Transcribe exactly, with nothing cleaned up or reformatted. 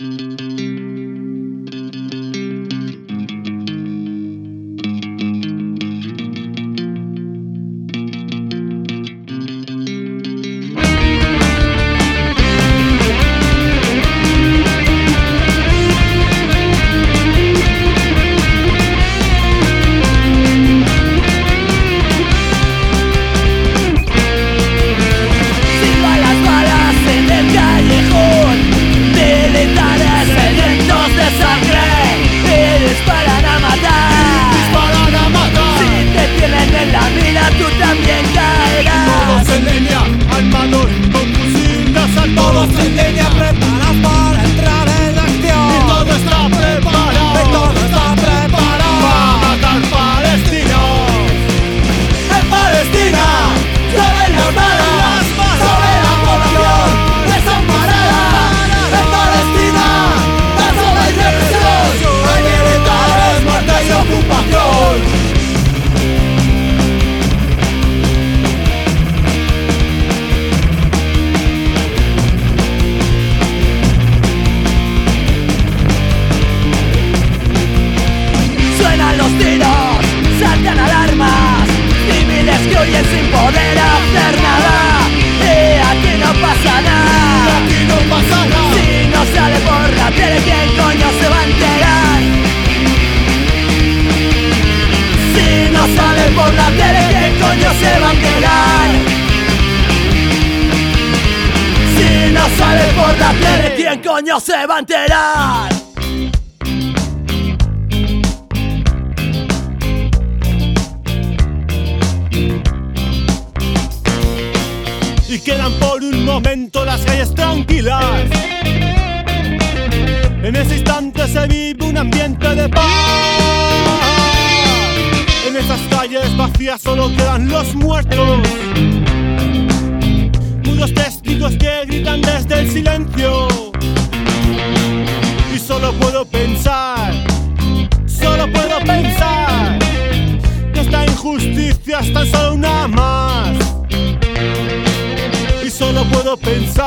¿Quién coño se va a enterar? Y quedan por un momento las calles tranquilas. En ese instante se vive un ambiente de paz. En esas calles vacías solo quedan los muertos, mudos testigos que gritan desde el silencio. Y solo puedo pensar, solo puedo pensar que esta injusticia es tan solo una más. Y solo puedo pensar